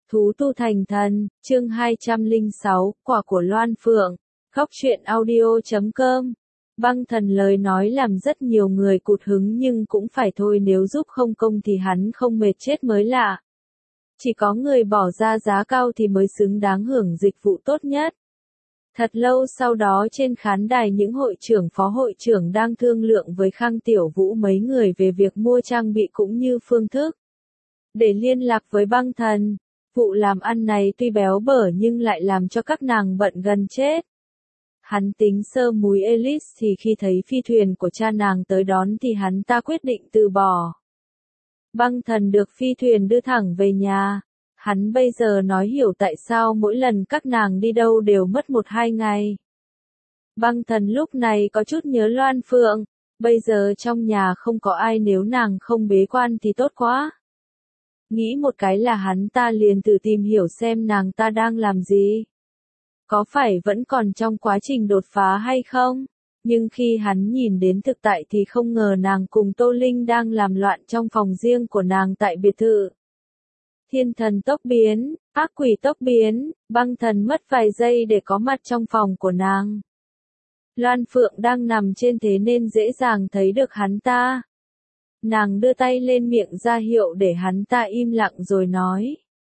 Thú tu thành thần, chương 206, quả của Loan Phượng, Góc truyện audio.com. Băng thần lời nói làm rất nhiều người cụt hứng nhưng cũng phải thôi, nếu giúp không công thì hắn không mệt chết mới lạ. Chỉ có người bỏ ra giá cao thì mới xứng đáng hưởng dịch vụ tốt nhất. Thật lâu sau đó trên khán đài những hội trưởng phó hội trưởng đang thương lượng với Khang Tiểu Vũ mấy người về việc mua trang bị cũng như phương thức để liên lạc với băng thần. Vụ làm ăn này tuy béo bở nhưng lại làm cho các nàng bận gần chết. Hắn tính sơ múi Elise thì khi thấy phi thuyền của cha nàng tới đón thì hắn ta quyết định từ bỏ. Băng thần được phi thuyền đưa thẳng về nhà. Hắn bây giờ nói hiểu tại sao mỗi lần các nàng đi đâu đều mất 1-2 ngày. Băng thần lúc này có chút nhớ Loan Phượng. Bây giờ trong nhà không có ai, nếu nàng không bế quan thì tốt quá. Nghĩ một cái là hắn ta liền tự tìm hiểu xem nàng ta đang làm gì. Có phải vẫn còn trong quá trình đột phá hay không? Nhưng khi hắn nhìn đến thực tại thì không ngờ nàng cùng Tô Linh đang làm loạn trong phòng riêng của nàng tại biệt thự. Thiên thần tốc biến, ác quỷ tốc biến, băng thần mất vài giây để có mặt trong phòng của nàng. Loan Phượng đang nằm trên thế nên dễ dàng thấy được hắn ta. Nàng đưa tay lên miệng ra hiệu để hắn ta im lặng rồi nói.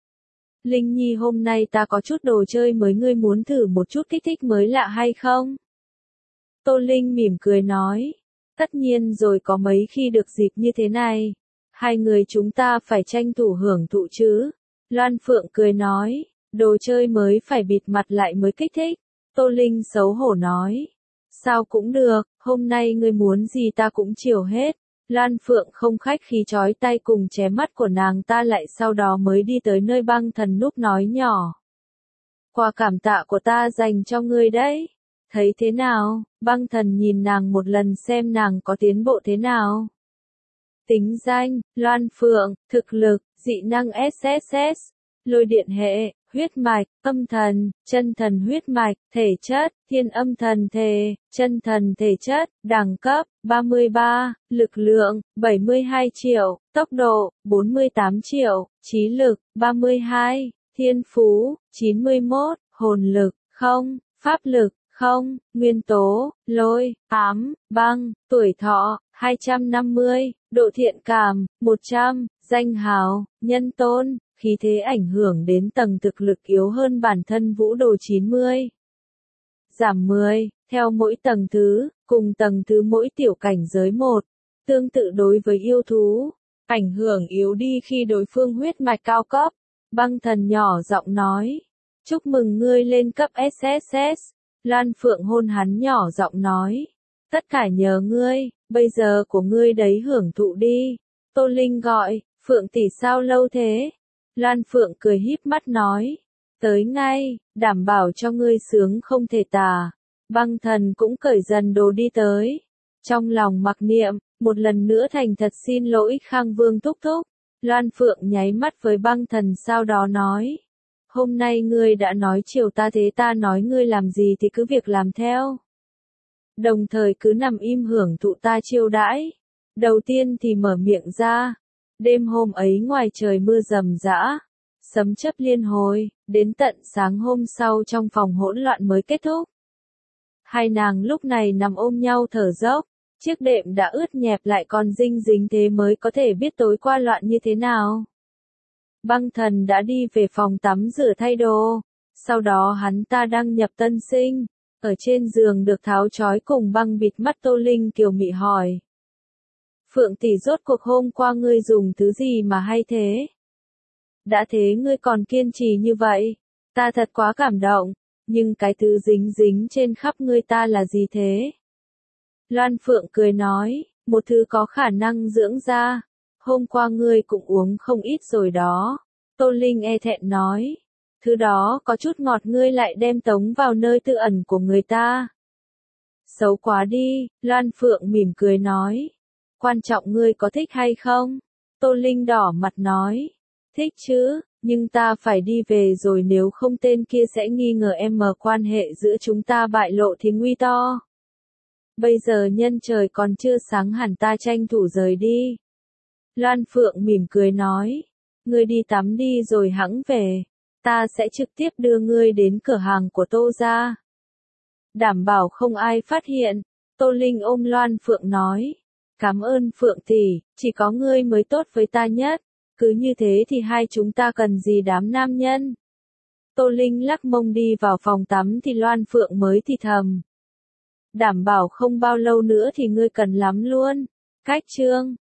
Linh Nhi, hôm nay ta có chút đồ chơi mới, ngươi muốn thử một chút kích thích mới lạ hay không? Tô Linh mỉm cười nói. Tất nhiên rồi, có mấy khi được dịp như thế này. Hai người chúng ta phải tranh thủ hưởng thụ chứ. Loan Phượng cười nói. Đồ chơi mới phải bịt mặt lại mới kích thích. Tô Linh xấu hổ nói. Sao cũng được, hôm nay ngươi muốn gì ta cũng chiều hết. Loan Phượng không khách khí chói tay cùng chém mắt của nàng ta lại, sau đó mới đi tới nơi băng thần núp nói nhỏ. Quà cảm tạ của ta dành cho ngươi đấy. Thấy thế nào? Băng thần nhìn nàng một lần xem nàng có tiến bộ thế nào. Tính danh, Loan Phượng, thực lực, dị năng SSS, lôi điện hệ, huyết mạch, âm thần, chân thần huyết mạch, thể chất, thiên âm thần thể, chân thần thể chất, đẳng cấp, 33, lực lượng, 72 triệu, tốc độ, 48 triệu, trí lực, 32, thiên phú, 91, hồn lực, 0, pháp lực, 0, nguyên tố, lôi, ám, băng, tuổi thọ, 250, độ thiện cảm, 100, danh hào, nhân tôn, khí thế ảnh hưởng đến tầng thực lực yếu hơn bản thân vũ đồ 90. Giảm 10, theo mỗi tầng thứ, cùng tầng thứ mỗi tiểu cảnh giới 1. Tương tự đối với yêu thú, ảnh hưởng yếu đi khi đối phương huyết mạch cao cấp. Băng thần nhỏ giọng nói. Chúc mừng ngươi lên cấp SSS. Loan Phượng hôn hắn nhỏ giọng nói. Tất cả nhờ ngươi, bây giờ của ngươi đấy, hưởng thụ đi. Tô Linh gọi. Phượng tỷ sao lâu thế? Loan Phượng cười híp mắt nói. Tới ngay, đảm bảo cho ngươi sướng không thể tả. Băng thần cũng cởi dần đồ đi tới. Trong lòng mặc niệm, một lần nữa thành thật xin lỗi Khang Vương thúc thúc. Loan Phượng nháy mắt với băng thần sau đó nói. Hôm nay ngươi đã nói chiều ta thế, ta nói ngươi làm gì thì cứ việc làm theo. Đồng thời cứ nằm im hưởng thụ ta chiêu đãi. Đầu tiên thì mở miệng ra. Đêm hôm ấy ngoài trời mưa rầm rã, sấm chớp liên hồi, đến tận sáng hôm sau trong phòng hỗn loạn mới kết thúc. Hai nàng lúc này nằm ôm nhau thở dốc, chiếc đệm đã ướt nhẹp lại còn dinh dính, thế mới có thể biết tối qua loạn như thế nào. Băng thần đã đi về phòng tắm rửa thay đồ, sau đó hắn ta đăng nhập tân sinh, ở trên giường được tháo trói cùng băng bịt mắt. Tô Linh kiều mị hỏi. Phượng tỷ, rốt cuộc hôm qua ngươi dùng thứ gì mà hay thế? Đã thế ngươi còn kiên trì như vậy, ta thật quá cảm động, nhưng cái thứ dính dính trên khắp ngươi ta là gì thế? Loan Phượng cười nói, một thứ có khả năng dưỡng da, hôm qua ngươi cũng uống không ít rồi đó. Tô Linh e thẹn nói, thứ đó có chút ngọt, ngươi lại đem tống vào nơi tư ẩn của người ta. Xấu quá đi, Loan Phượng mỉm cười nói. Quan trọng ngươi có thích hay không? Tô Linh đỏ mặt nói. Thích chứ, nhưng ta phải đi về rồi, nếu không tên kia sẽ nghi ngờ quan hệ giữa chúng ta bại lộ thì nguy to. Bây giờ nhân trời còn chưa sáng hẳn, ta tranh thủ rời đi. Loan Phượng mỉm cười nói. Ngươi đi tắm đi rồi hẵng về. Ta sẽ trực tiếp đưa ngươi đến cửa hàng của Tô gia. Đảm bảo không ai phát hiện. Tô Linh ôm Loan Phượng nói. Cảm ơn Phượng tỷ, chỉ có ngươi mới tốt với ta nhất. Cứ như thế thì hai chúng ta cần gì đám nam nhân. Tô Linh lắc mông đi vào phòng tắm thì Loan Phượng mới thì thầm. Đảm bảo không bao lâu nữa thì ngươi cần lắm luôn. Cách chương